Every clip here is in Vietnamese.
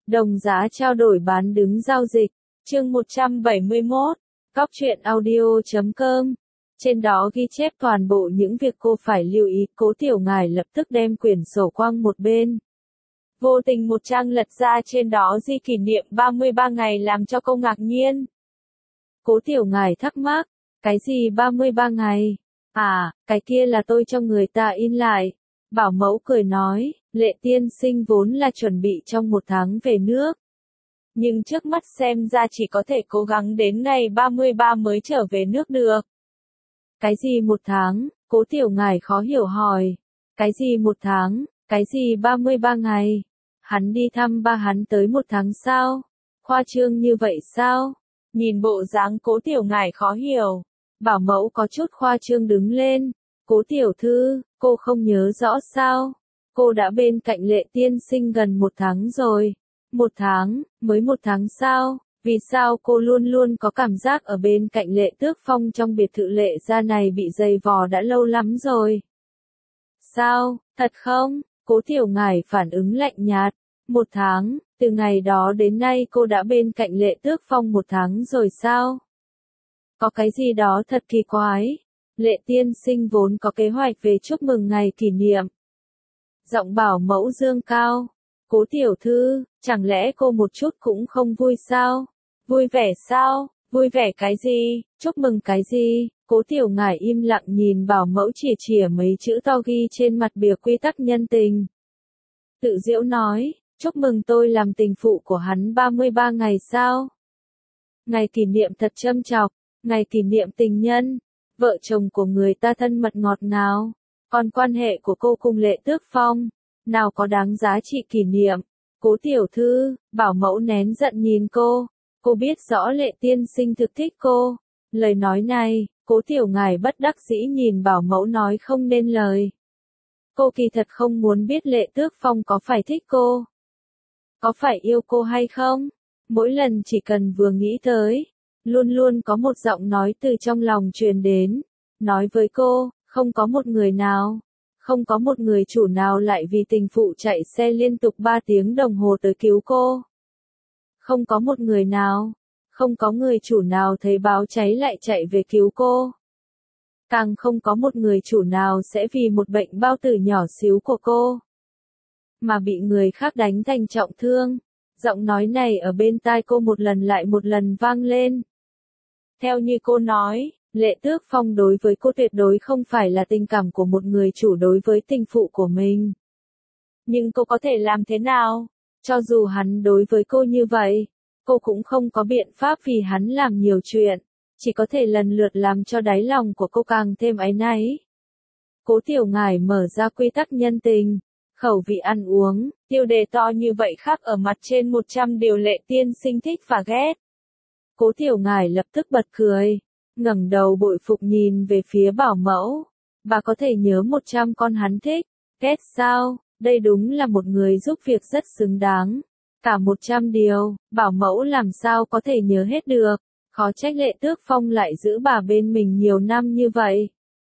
Đồng giá trao đổi bán đứng giao dịch. Chương 171. Cóc truyện audio.com. Trên đó ghi chép toàn bộ những việc cô phải lưu ý. Cố Tiểu Ngải lập tức đem quyển sổ quăng một bên. Vô tình một trang lật ra, trên đó ghi kỷ niệm 33 ngày làm cho cô ngạc nhiên. Cố Tiểu Ngải thắc mắc, cái gì 33 ngày? À, cái kia là tôi cho người ta in lại. Bảo mẫu cười nói, Lệ tiên sinh vốn là chuẩn bị trong 1 tháng về nước. Nhưng trước mắt xem ra chỉ có thể cố gắng đến ngày 33 mới trở về nước được. Cái gì 1 tháng? Cố Tiểu Ngải khó hiểu hỏi. Cái gì 1 tháng? Cái gì 33 ngày? Hắn đi thăm ba hắn tới 1 tháng sao? Khoa trương như vậy sao? Nhìn bộ dáng Cố Tiểu Ngải khó hiểu. Bảo mẫu có chút khoa trương đứng lên. Cố tiểu thư, cô không nhớ rõ sao? Cô đã bên cạnh Lệ tiên sinh gần 1 tháng rồi. 1 tháng, mới 1 tháng sao? Vì sao cô luôn luôn có cảm giác ở bên cạnh Lệ Tước Phong trong biệt thự Lệ gia này bị dày vò đã lâu lắm rồi? Sao, thật không? Cố Tiểu Ngải phản ứng lạnh nhạt. 1 tháng, từ ngày đó đến nay cô đã bên cạnh Lệ Tước Phong 1 tháng rồi sao? Có cái gì đó thật kỳ quái. Lệ tiên sinh vốn có kế hoạch về chúc mừng ngày kỷ niệm. Giọng bảo mẫu dương cao. Cố tiểu thư, chẳng lẽ cô một chút cũng không vui sao? Vui vẻ sao? Vui vẻ cái gì? Chúc mừng cái gì? Cố Tiểu Ngải im lặng nhìn bảo mẫu chỉa mấy chữ to ghi trên mặt bìa quy tắc nhân tình. Tự giễu nói, chúc mừng tôi làm tình phụ của hắn 33 ngày sao? Ngày kỷ niệm thật châm chọc, ngày kỷ niệm tình nhân. Vợ chồng của người ta thân mật ngọt ngào, còn quan hệ của cô cùng Lệ Tước Phong, nào có đáng giá trị kỷ niệm. Cố tiểu thư, bảo mẫu nén giận nhìn cô biết rõ Lệ tiên sinh thực thích cô. Lời nói này, Cố Tiểu Ngải bất đắc dĩ nhìn bảo mẫu nói không nên lời. Cô kỳ thật không muốn biết Lệ Tước Phong có phải thích cô, có phải yêu cô hay không. Mỗi lần chỉ cần vừa nghĩ tới, luôn luôn có một giọng nói từ trong lòng truyền đến, nói với cô, không có một người nào, không có một người chủ nào lại vì tình phụ chạy xe liên tục 3 tiếng đồng hồ tới cứu cô. Không có một người nào, không có người chủ nào thấy báo cháy lại chạy về cứu cô. Càng không có một người chủ nào sẽ vì một bệnh bao tử nhỏ xíu của cô mà bị người khác đánh thành trọng thương. Giọng nói này ở bên tai cô một lần lại một lần vang lên. Theo như cô nói, Lệ Tước Phong đối với cô tuyệt đối không phải là tình cảm của một người chủ đối với tình phụ của mình. Nhưng cô có thể làm thế nào? Cho dù hắn đối với cô như vậy, cô cũng không có biện pháp vì hắn làm nhiều chuyện, chỉ có thể lần lượt làm cho đáy lòng của cô càng thêm áy náy. Cố Tiểu Ngải mở ra quy tắc nhân tình, khẩu vị ăn uống, tiêu đề to như vậy khắc ở mặt trên 100 điều Lệ tiên sinh thích và ghét. Cố Tiểu Ngải lập tức bật cười, ngẩng đầu bội phục nhìn về phía bảo mẫu. Bà có thể nhớ 100 con hắn thích, ghét sao? Đây đúng là một người giúp việc rất xứng đáng. Cả 100 điều, bảo mẫu làm sao có thể nhớ hết được. Khó trách Lệ Tước Phong lại giữ bà bên mình nhiều năm như vậy.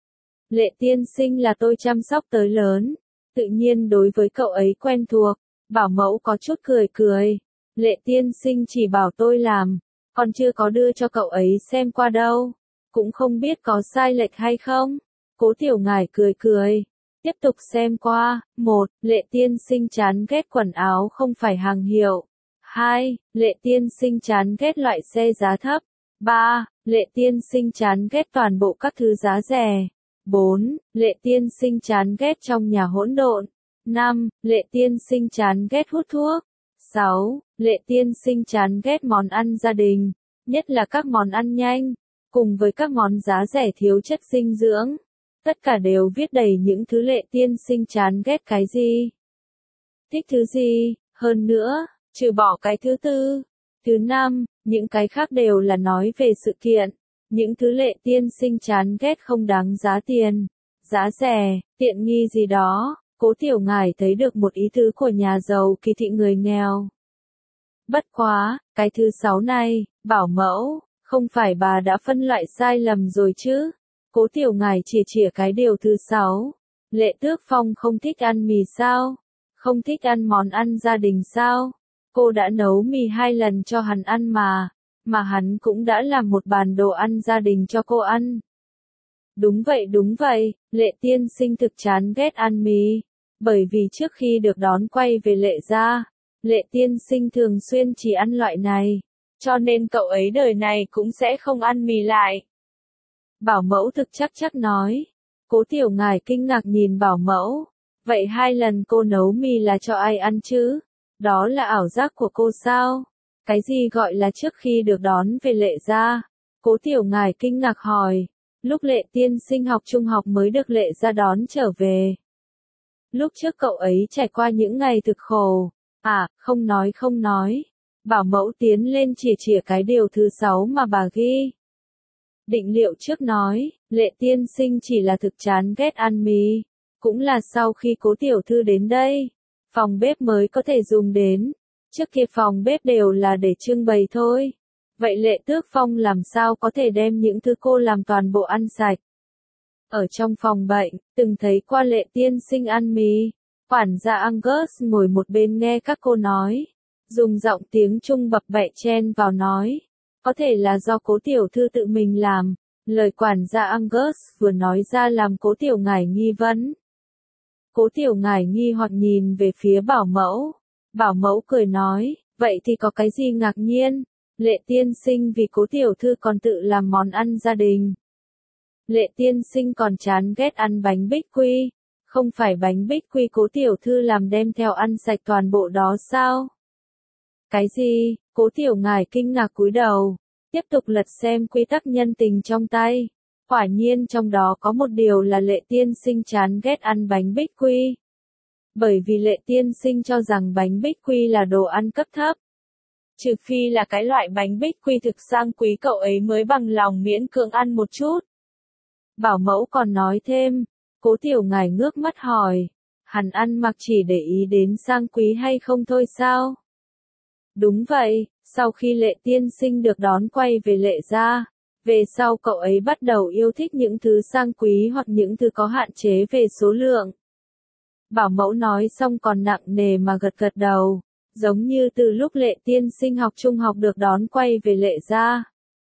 Lệ tiên sinh là tôi chăm sóc tới lớn, tự nhiên đối với cậu ấy quen thuộc. Bảo mẫu có chút cười. Lệ tiên sinh chỉ bảo tôi làm, còn chưa có đưa cho cậu ấy xem qua đâu, cũng không biết có sai lệch hay không. Cố Tiểu Ngải cười, tiếp tục xem qua. 1. Lệ tiên sinh chán ghét quần áo không phải hàng hiệu. 2. Lệ tiên sinh chán ghét loại xe giá thấp. 3. Lệ tiên sinh chán ghét toàn bộ các thứ giá rẻ. 4. Lệ tiên sinh chán ghét trong nhà hỗn độn. 5. Lệ tiên sinh chán ghét hút thuốc. 6. Lệ tiên sinh chán ghét món ăn gia đình, nhất là các món ăn nhanh, cùng với các món giá rẻ thiếu chất dinh dưỡng. Tất cả đều viết đầy những thứ Lệ tiên sinh chán ghét cái gì, thích thứ gì, hơn nữa, trừ bỏ cái thứ 4, thứ 5, những cái khác đều là nói về sự kiện. Những thứ Lệ tiên sinh chán ghét không đáng giá tiền, giá rẻ, tiện nghi gì đó. Cố Tiểu Ngải thấy được một ý tứ của nhà giàu kỳ thị người nghèo. Bất quá, cái thứ 6 này, bảo mẫu, không phải bà đã phân loại sai lầm rồi chứ? Cố Tiểu Ngải chìa cái điều thứ 6. Lệ Tước Phong không thích ăn mì sao? Không thích ăn món ăn gia đình sao? Cô đã nấu mì 2 lần cho hắn ăn mà hắn cũng đã làm một bàn đồ ăn gia đình cho cô ăn. Đúng vậy, Lệ tiên sinh thực chán ghét ăn mì. Bởi vì trước khi được đón quay về Lệ gia, Lệ tiên sinh thường xuyên chỉ ăn loại này, cho nên cậu ấy đời này cũng sẽ không ăn mì lại. Bảo mẫu thực chắc nói. Cố Tiểu Ngải kinh ngạc nhìn bảo mẫu. Vậy 2 lần cô nấu mì là cho ai ăn chứ? Đó là ảo giác của cô sao? Cái gì gọi là trước khi được đón về Lệ gia? Cố Tiểu Ngải kinh ngạc hỏi. Lúc Lệ tiên sinh học trung học mới được Lệ gia đón trở về. Lúc trước cậu ấy trải qua những ngày thực khổ. À, không nói. Bảo mẫu tiến lên chìa cái điều thứ 6 mà bà ghi. Định liệu trước nói, Lệ tiên sinh chỉ là thực chán ghét ăn mì. Cũng là sau khi Cố tiểu thư đến đây, phòng bếp mới có thể dùng đến. Trước kia phòng bếp đều là để trưng bày thôi. Vậy Lệ Tước Phong làm sao có thể đem những thứ cô làm toàn bộ ăn sạch? Ở trong phòng bệnh, từng thấy qua Lệ tiên sinh ăn mì. Quản gia Angus ngồi một bên nghe các cô nói. Dùng giọng tiếng Trung bập bẹ chen vào nói. Có thể là do Cố tiểu thư tự mình làm. Lời quản gia Angus vừa nói ra làm Cố Tiểu Ngải nghi vấn. Cố Tiểu Ngải nghi hoặc nhìn về phía bảo mẫu. Bảo mẫu cười nói, vậy thì có cái gì ngạc nhiên? Lệ tiên sinh vì Cố tiểu thư còn tự làm món ăn gia đình. Lệ tiên sinh còn chán ghét ăn bánh bích quy. Không phải bánh bích quy Cố tiểu thư làm đem theo ăn sạch toàn bộ đó sao? Cái gì? Cố Tiểu Ngải kinh ngạc cúi đầu. Tiếp tục lật xem quy tắc nhân tình trong tay. Quả nhiên trong đó có một điều là Lệ tiên sinh chán ghét ăn bánh bích quy. Bởi vì Lệ tiên sinh cho rằng bánh bích quy là đồ ăn cấp thấp. Trừ phi là cái loại bánh bích quy thực sang quý cậu ấy mới bằng lòng miễn cưỡng ăn một chút. Bảo mẫu còn nói thêm, Cố Tiểu Ngải ngước mắt hỏi, hắn ăn mặc chỉ để ý đến sang quý hay không thôi sao? Đúng vậy, sau khi Lệ tiên sinh được đón quay về Lệ gia, về sau cậu ấy bắt đầu yêu thích những thứ sang quý hoặc những thứ có hạn chế về số lượng. Bảo mẫu nói xong còn nặng nề mà gật đầu, giống như từ lúc Lệ tiên sinh học trung học được đón quay về Lệ gia.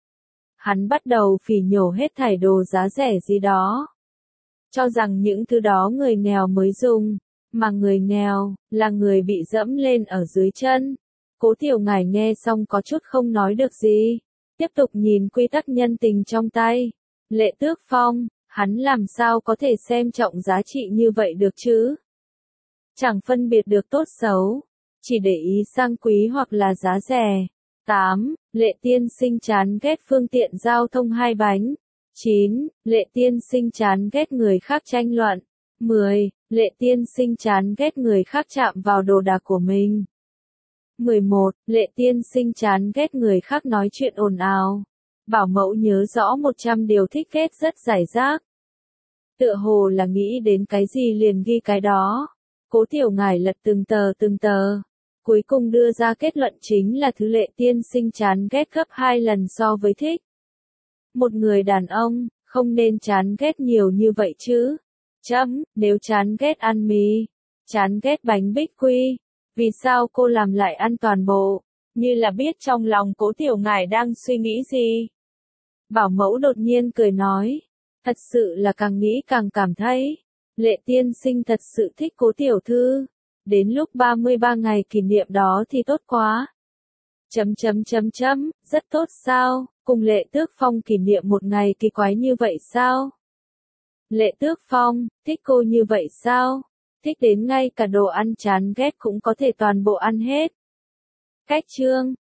Hắn bắt đầu phỉ nhổ hết thảy đồ giá rẻ gì đó. Cho rằng những thứ đó người nghèo mới dùng, mà người nghèo, là người bị dẫm lên ở dưới chân. Cố Tiểu Ngải nghe xong có chút không nói được gì. Tiếp tục nhìn quy tắc nhân tình trong tay. Lệ Tước Phong, hắn làm sao có thể xem trọng giá trị như vậy được chứ? Chẳng phân biệt được tốt xấu, chỉ để ý sang quý hoặc là giá rẻ. 8. Lệ tiên sinh chán ghét phương tiện giao thông 2 bánh. 9. Lệ tiên sinh chán ghét người khác tranh luận. 10. Lệ tiên sinh chán ghét người khác chạm vào đồ đạc của mình. 11. Lệ tiên sinh chán ghét người khác nói chuyện ồn ào. Bảo mẫu nhớ rõ 100 điều thích ghét rất rải rác. Tựa hồ là nghĩ đến cái gì liền ghi cái đó. Cố Tiểu Ngải lật từng tờ. Cuối cùng đưa ra kết luận chính là thứ Lệ tiên sinh chán ghét gấp 2 lần so với thích. Một người đàn ông, không nên chán ghét nhiều như vậy chứ. Nếu chán ghét ăn mì, chán ghét bánh bích quy, vì sao cô làm lại ăn toàn bộ? Như là biết trong lòng Cố Tiểu Ngải đang suy nghĩ gì. Bảo mẫu đột nhiên cười nói. Thật sự là càng nghĩ càng cảm thấy. Lệ tiên sinh thật sự thích Cố tiểu thư. Đến lúc 33 ngày kỷ niệm đó thì tốt quá. Rất tốt sao? Cùng Lệ Tước Phong kỷ niệm một ngày kỳ quái như vậy sao? Lệ Tước Phong, thích cô như vậy sao? Thích đến ngay cả đồ ăn chán ghét cũng có thể toàn bộ ăn hết. Cách chương